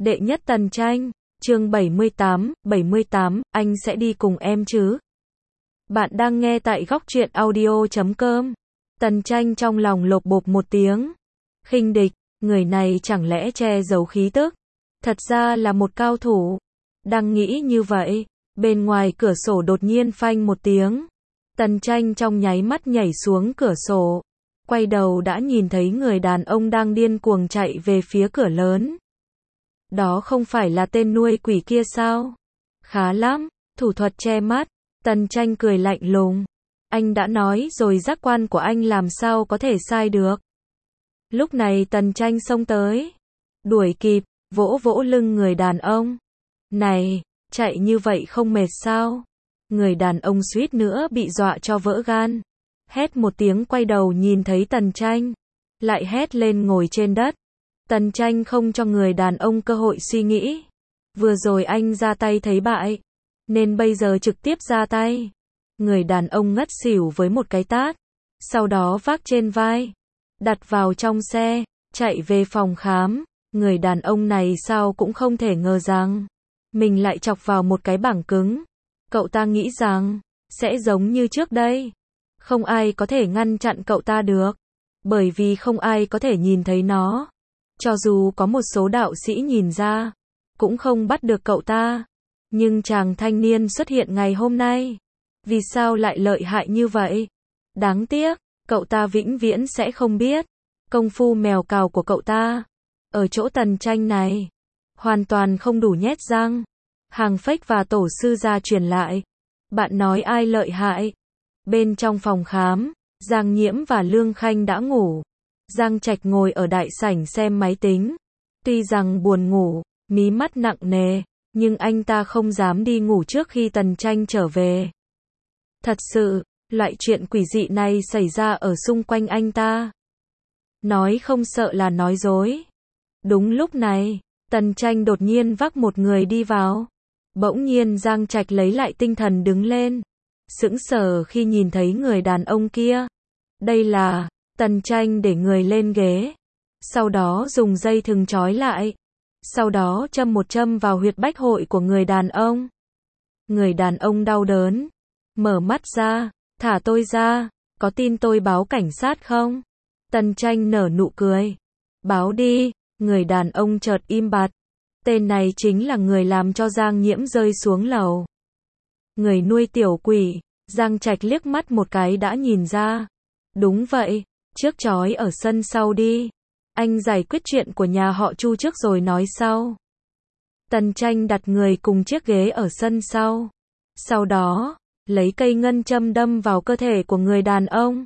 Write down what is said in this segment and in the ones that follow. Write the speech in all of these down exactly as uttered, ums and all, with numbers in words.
Đệ nhất Tần Tranh, chương bảy mươi tám, bảy mươi tám, anh sẽ đi cùng em chứ? Bạn đang nghe tại góc truyện audio chấm com. Tần Tranh trong lòng lột bột một tiếng. Khinh địch, người này chẳng lẽ che giấu khí tức? Thật ra là một cao thủ. Đang nghĩ như vậy, bên ngoài cửa sổ đột nhiên phanh một tiếng. Tần Tranh trong nháy mắt nhảy xuống cửa sổ. Quay đầu đã nhìn thấy người đàn ông đang điên cuồng chạy về phía cửa lớn. Đó không phải là tên nuôi quỷ kia sao? Khá lắm, thủ thuật che mắt. Tần Tranh cười lạnh lùng. Anh đã nói rồi, giác quan của anh làm sao có thể sai được. Lúc này Tần Tranh xông tới, đuổi kịp, vỗ vỗ lưng người đàn ông. Này, chạy như vậy không mệt sao? Người đàn ông suýt nữa bị dọa cho vỡ gan. Hét một tiếng quay đầu nhìn thấy Tần Tranh, lại hét lên ngồi trên đất. Tần Tranh không cho người đàn ông cơ hội suy nghĩ. Vừa rồi anh ra tay thấy bại, nên bây giờ trực tiếp ra tay. Người đàn ông ngất xỉu với một cái tát, sau đó vác trên vai, đặt vào trong xe, chạy về phòng khám. Người đàn ông này sao cũng không thể ngờ rằng mình lại chọc vào một cái bảng cứng. Cậu ta nghĩ rằng sẽ giống như trước đây, không ai có thể ngăn chặn cậu ta được, bởi vì không ai có thể nhìn thấy nó. Cho dù có một số đạo sĩ nhìn ra, cũng không bắt được cậu ta. Nhưng chàng thanh niên xuất hiện ngày hôm nay, vì sao lại lợi hại như vậy? Đáng tiếc, cậu ta vĩnh viễn sẽ không biết công phu mèo cào của cậu ta. Ở chỗ Tần Tranh này, hoàn toàn không đủ nhét răng. Hàng Phách và tổ sư gia truyền lại. Bạn nói ai lợi hại? Bên trong phòng khám, Giang Nhiễm và Lương Khanh đã ngủ. Giang Trạch ngồi ở đại sảnh xem máy tính. Tuy rằng buồn ngủ, mí mắt nặng nề, nhưng anh ta không dám đi ngủ trước khi Tần Tranh trở về. Thật sự, loại chuyện quỷ dị này xảy ra ở xung quanh anh ta. Nói không sợ là nói dối. Đúng lúc này, Tần Tranh đột nhiên vác một người đi vào. Bỗng nhiên Giang Trạch lấy lại tinh thần đứng lên. Sững sờ khi nhìn thấy người đàn ông kia. Đây là... Tần Tranh để người lên ghế, sau đó dùng dây thừng trói lại, sau đó châm một châm vào huyệt bách hội của người đàn ông. Người đàn ông đau đớn, mở mắt ra, thả tôi ra, có tin tôi báo cảnh sát không? Tần Tranh nở nụ cười, báo đi. Người đàn ông chợt im bặt, tên này chính là người làm cho Giang Nhiễm rơi xuống lầu. Người nuôi tiểu quỷ. Giang Trạch liếc mắt một cái đã nhìn ra. Đúng vậy. Trước trói ở sân sau đi. Anh giải quyết chuyện của nhà họ Chu trước rồi nói sau. Tần Tranh đặt người cùng chiếc ghế ở sân sau. Sau đó, lấy cây ngân châm đâm vào cơ thể của người đàn ông.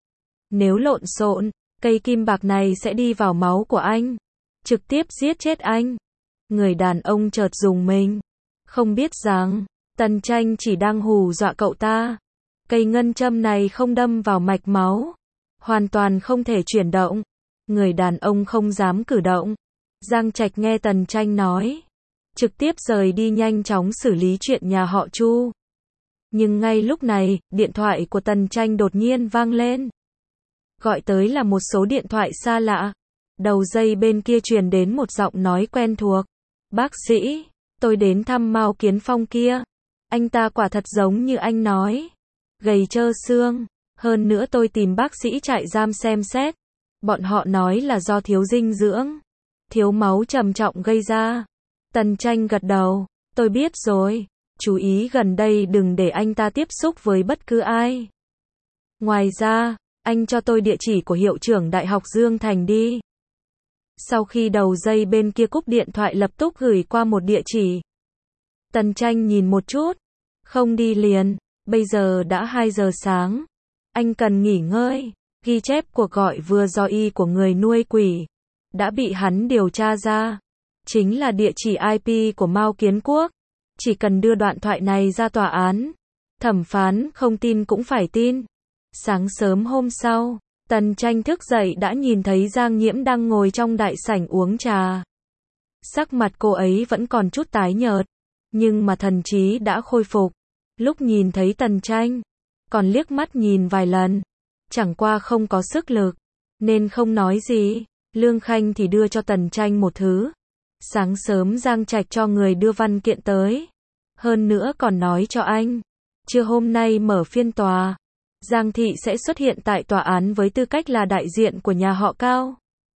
Nếu lộn xộn, cây kim bạc này sẽ đi vào máu của anh, trực tiếp giết chết anh. Người đàn ông chợt rùng mình, không biết rằng Tần Tranh chỉ đang hù dọa cậu ta. Cây ngân châm này không đâm vào mạch máu, hoàn toàn không thể chuyển động. Người đàn ông không dám cử động. Giang Trạch nghe Tần Tranh nói, trực tiếp rời đi nhanh chóng xử lý chuyện nhà họ Chu. Nhưng ngay lúc này, điện thoại của Tần Tranh đột nhiên vang lên. Gọi tới là một số điện thoại xa lạ. Đầu dây bên kia truyền đến một giọng nói quen thuộc. Bác sĩ, tôi đến thăm Mao Kiến Phong kia. Anh ta quả thật giống như anh nói, gầy trơ xương. Hơn nữa tôi tìm bác sĩ trại giam xem xét. Bọn họ nói là do thiếu dinh dưỡng, thiếu máu trầm trọng gây ra. Tần Tranh gật đầu, tôi biết rồi. Chú ý gần đây đừng để anh ta tiếp xúc với bất cứ ai. Ngoài ra, anh cho tôi địa chỉ của hiệu trưởng Đại học Dương Thành đi. Sau khi đầu dây bên kia cúp điện thoại lập tức gửi qua một địa chỉ. Tần Tranh nhìn một chút, không đi liền, bây giờ đã hai giờ sáng. Anh cần nghỉ ngơi. Ghi chép cuộc gọi vừa do y của người nuôi quỷ đã bị hắn điều tra ra, chính là địa chỉ i pê của Mao Kiến Quốc. Chỉ cần đưa đoạn thoại này ra tòa án, thẩm phán không tin cũng phải tin. Sáng sớm hôm sau, Tần Tranh thức dậy đã nhìn thấy Giang Nhiễm đang ngồi trong đại sảnh uống trà. Sắc mặt cô ấy vẫn còn chút tái nhợt, nhưng mà thần trí đã khôi phục. Lúc nhìn thấy Tần Tranh, còn liếc mắt nhìn vài lần, chẳng qua không có sức lực, nên không nói gì. Lương Khanh thì đưa cho Tần Tranh một thứ. Sáng sớm Giang Trạch cho người đưa văn kiện tới. Hơn nữa còn nói cho anh, trưa hôm nay mở phiên tòa. Giang Thị sẽ xuất hiện tại tòa án với tư cách là đại diện của nhà họ Cao.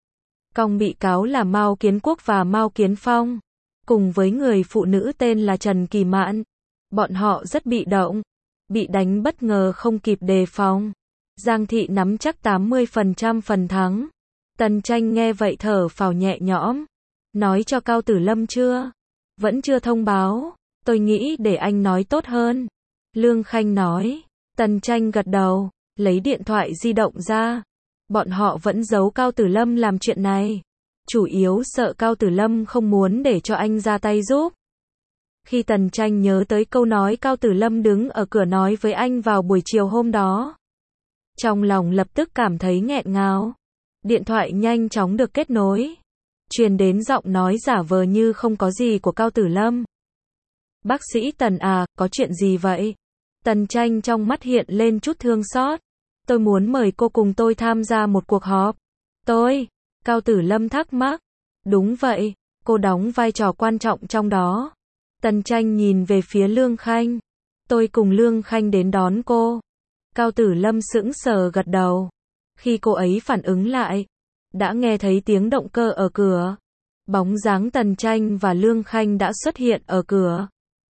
Cong bị cáo là Mao Kiến Quốc và Mao Kiến Phong, cùng với người phụ nữ tên là Trần Kỳ Mạn. Bọn họ rất bị động, bị đánh bất ngờ không kịp đề phòng. Giang Thị nắm chắc tám mươi phần trăm phần thắng. Tần Tranh nghe vậy thở phào nhẹ nhõm. Nói cho Cao Tử Lâm chưa? Vẫn chưa thông báo. Tôi nghĩ để anh nói tốt hơn. Lương Khanh nói. Tần Tranh gật đầu, lấy điện thoại di động ra. Bọn họ vẫn giấu Cao Tử Lâm làm chuyện này. Chủ yếu sợ Cao Tử Lâm không muốn để cho anh ra tay giúp. Khi Tần Tranh nhớ tới câu nói Cao Tử Lâm đứng ở cửa nói với anh vào buổi chiều hôm đó, trong lòng lập tức cảm thấy nghẹn ngào. Điện thoại nhanh chóng được kết nối. Truyền đến giọng nói giả vờ như không có gì của Cao Tử Lâm. Bác sĩ Tần à, có chuyện gì vậy? Tần Tranh trong mắt hiện lên chút thương xót. Tôi muốn mời cô cùng tôi tham gia một cuộc họp. Tôi? Cao Tử Lâm thắc mắc. Đúng vậy, cô đóng vai trò quan trọng trong đó. Tần Tranh nhìn về phía Lương Khanh. Tôi cùng Lương Khanh đến đón cô. Cao Tử Lâm sững sờ gật đầu. Khi cô ấy phản ứng lại, đã nghe thấy tiếng động cơ ở cửa. Bóng dáng Tần Tranh và Lương Khanh đã xuất hiện ở cửa.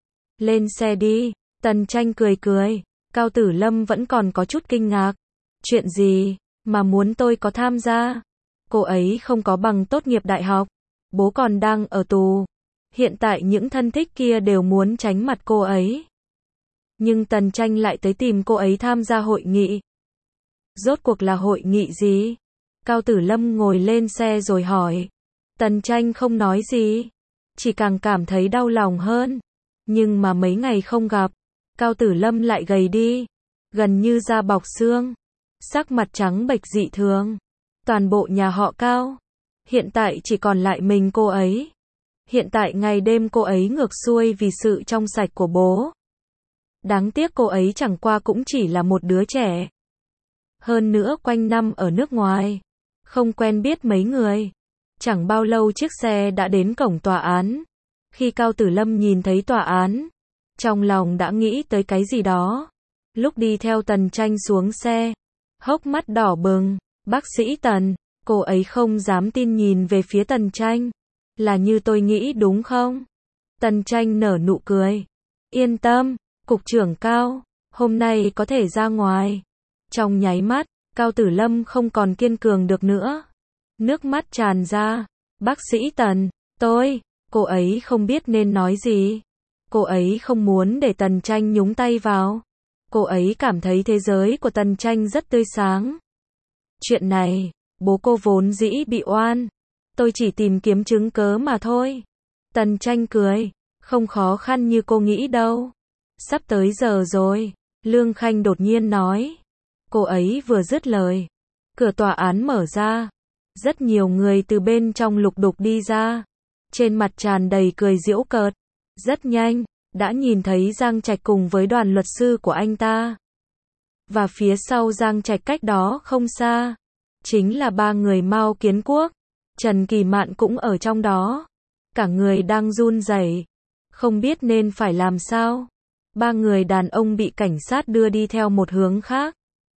Lên xe đi. Tần Tranh cười cười. Cao Tử Lâm vẫn còn có chút kinh ngạc. Chuyện gì mà muốn tôi có tham gia? Cô ấy không có bằng tốt nghiệp đại học. Bố còn đang ở tù. Hiện tại những thân thích kia đều muốn tránh mặt cô ấy. Nhưng Tần Tranh lại tới tìm cô ấy tham gia hội nghị. Rốt cuộc là hội nghị gì? Cao Tử Lâm ngồi lên xe rồi hỏi. Tần Tranh không nói gì. Chỉ càng cảm thấy đau lòng hơn. Nhưng mà mấy ngày không gặp, Cao Tử Lâm lại gầy đi. Gần như da bọc xương. Sắc mặt trắng bệch dị thường. Toàn bộ nhà họ Cao. Hiện tại chỉ còn lại mình cô ấy. Hiện tại ngày đêm cô ấy ngược xuôi vì sự trong sạch của bố. Đáng tiếc cô ấy chẳng qua cũng chỉ là một đứa trẻ. Hơn nữa quanh năm ở nước ngoài. Không quen biết mấy người. Chẳng bao lâu chiếc xe đã đến cổng tòa án. Khi Cao Tử Lâm nhìn thấy tòa án, trong lòng đã nghĩ tới cái gì đó. Lúc đi theo Tần Tranh xuống xe, hốc mắt đỏ bừng. Bác sĩ Tần, cô ấy không dám tin nhìn về phía Tần Tranh. Là như tôi nghĩ đúng không? Tần Tranh nở nụ cười. Yên tâm, cục trưởng Cao, hôm nay có thể ra ngoài. Trong nháy mắt, Cao Tử Lâm không còn kiên cường được nữa. Nước mắt tràn ra. Bác sĩ Tần, tôi, cô ấy không biết nên nói gì. Cô ấy không muốn để Tần Tranh nhúng tay vào. Cô ấy cảm thấy thế giới của Tần Tranh rất tươi sáng. Chuyện này, bố cô vốn dĩ bị oan. Tôi chỉ tìm kiếm chứng cớ mà thôi. Tần Tranh cười. Không khó khăn như cô nghĩ đâu. Sắp tới giờ rồi. Lương Khanh đột nhiên nói. Cô ấy vừa dứt lời. Cửa tòa án mở ra. Rất nhiều người từ bên trong lục đục đi ra. Trên mặt tràn đầy cười giễu cợt. Rất nhanh, đã nhìn thấy Giang Trạch cùng với đoàn luật sư của anh ta. Và phía sau Giang Trạch cách đó không xa, chính là ba người Mao Kiến Quốc. Trần Kỳ Mạn cũng ở trong đó. Cả người đang run rẩy, không biết nên phải làm sao. Ba người đàn ông bị cảnh sát đưa đi theo một hướng khác.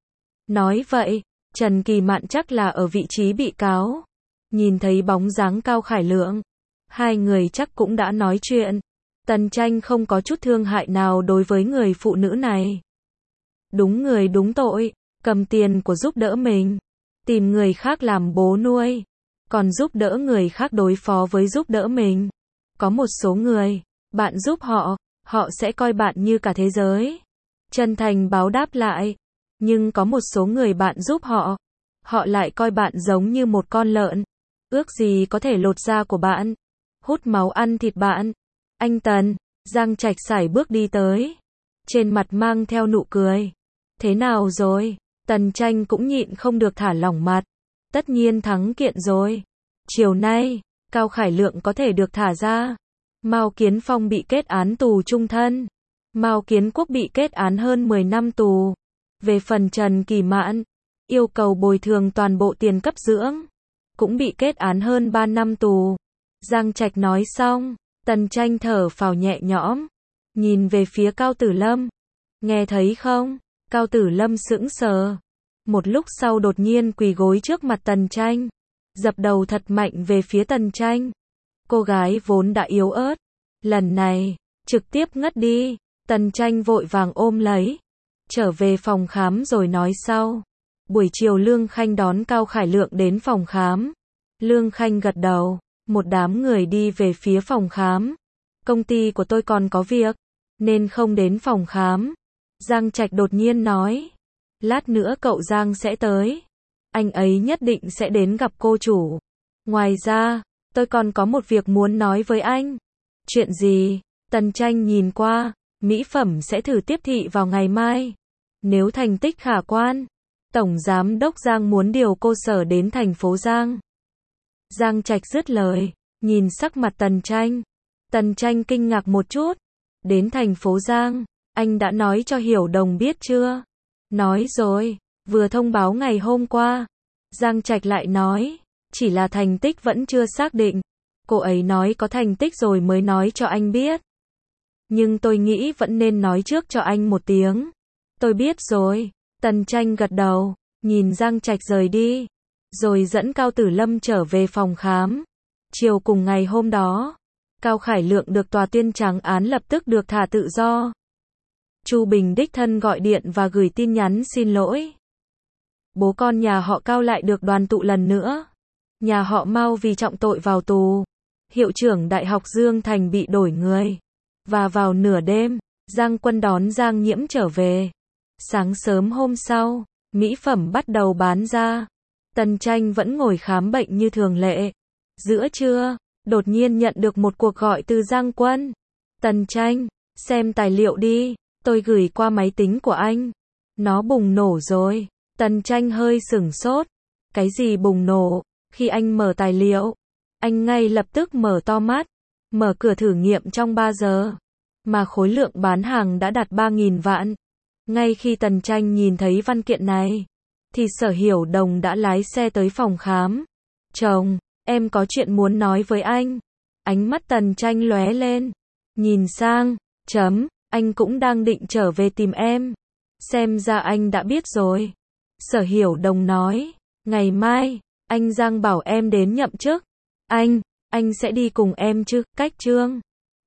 Nói vậy, Trần Kỳ Mạn chắc là ở vị trí bị cáo. Nhìn thấy bóng dáng Cao Khải Lượng, hai người chắc cũng đã nói chuyện. Tần Tranh không có chút thương hại nào đối với người phụ nữ này. Đúng người đúng tội, cầm tiền của giúp đỡ mình, tìm người khác làm bố nuôi, còn giúp đỡ người khác đối phó với giúp đỡ mình. Có một số người, bạn giúp họ, họ sẽ coi bạn như cả thế giới. Chân thành báo đáp lại. Nhưng có một số người bạn giúp họ, họ lại coi bạn giống như một con lợn. Ước gì có thể lột da của bạn, hút máu ăn thịt bạn. Anh Tần, Giang Trạch sải bước đi tới. Trên mặt mang theo nụ cười. Thế nào rồi? Tần Tranh cũng nhịn không được thả lỏng mặt. Tất nhiên thắng kiện rồi. Chiều nay, Cao Khải Lượng có thể được thả ra. Mao Kiến Phong bị kết án tù chung thân. Mao Kiến Quốc bị kết án hơn mười năm tù. Về phần Trần Kỳ Mạn, yêu cầu bồi thường toàn bộ tiền cấp dưỡng, cũng bị kết án hơn ba năm tù. Giang Trạch nói xong, Tần Tranh thở phào nhẹ nhõm, nhìn về phía Cao Tử Lâm. Nghe thấy không? Cao Tử Lâm sững sờ. Một lúc sau đột nhiên quỳ gối trước mặt Tần Tranh, dập đầu thật mạnh về phía Tần Tranh. Cô gái vốn đã yếu ớt, lần này, trực tiếp ngất đi. Tần Tranh vội vàng ôm lấy, trở về phòng khám rồi nói sau. Buổi chiều Lương Khanh đón Cao Khải Lượng đến phòng khám. Lương Khanh gật đầu, một đám người đi về phía phòng khám. Công ty của tôi còn có việc, nên không đến phòng khám. Giang Trạch đột nhiên nói, lát nữa cậu Giang sẽ tới. Anh ấy nhất định sẽ đến gặp cô chủ. Ngoài ra, tôi còn có một việc muốn nói với anh. Chuyện gì? Tần Tranh nhìn qua, mỹ phẩm sẽ thử tiếp thị vào ngày mai. Nếu thành tích khả quan, Tổng Giám đốc Giang muốn điều cô Sở đến thành phố Giang. Giang Trạch dứt lời, nhìn sắc mặt Tần Tranh. Tần Tranh kinh ngạc một chút. Đến thành phố Giang, anh đã nói cho Hiểu Đồng biết chưa? Nói rồi, vừa thông báo ngày hôm qua. Giang Trạch lại nói, chỉ là thành tích vẫn chưa xác định. Cô ấy nói có thành tích rồi mới nói cho anh biết. Nhưng tôi nghĩ vẫn nên nói trước cho anh một tiếng. Tôi biết rồi. Tần Tranh gật đầu, nhìn Giang Trạch rời đi, rồi dẫn Cao Tử Lâm trở về phòng khám. Chiều cùng ngày hôm đó, Cao Khải Lượng được tòa tuyên trắng án lập tức được thả tự do. Chu Bình đích thân gọi điện và gửi tin nhắn xin lỗi. Bố con nhà họ Cao lại được đoàn tụ lần nữa. Nhà họ Mao vì trọng tội vào tù. Hiệu trưởng Đại học Dương Thành bị đổi người. Và vào nửa đêm, Giang Quân đón Giang Nhiễm trở về. Sáng sớm hôm sau, mỹ phẩm bắt đầu bán ra. Tần Tranh vẫn ngồi khám bệnh như thường lệ. Giữa trưa, đột nhiên nhận được một cuộc gọi từ Giang Quân. Tần Tranh, xem tài liệu đi, tôi gửi qua máy tính của anh. Nó bùng nổ rồi. Tần Tranh hơi sửng sốt. Cái gì bùng nổ? Khi anh mở tài liệu, anh ngay lập tức mở to mắt, mở cửa thử nghiệm trong ba giờ. Mà khối lượng bán hàng đã đạt ba nghìn vạn. Ngay khi Tần Tranh nhìn thấy văn kiện này, thì Sở Hiểu Đồng đã lái xe tới phòng khám. Chồng, em có chuyện muốn nói với anh. Ánh mắt Tần Tranh lóe lên. Nhìn sang, chấm, anh cũng đang định trở về tìm em. Xem ra anh đã biết rồi. Sở Hiểu Đồng nói, ngày mai, anh Giang bảo em đến nhậm chức. Anh, anh sẽ đi cùng em chứ, cách Trương.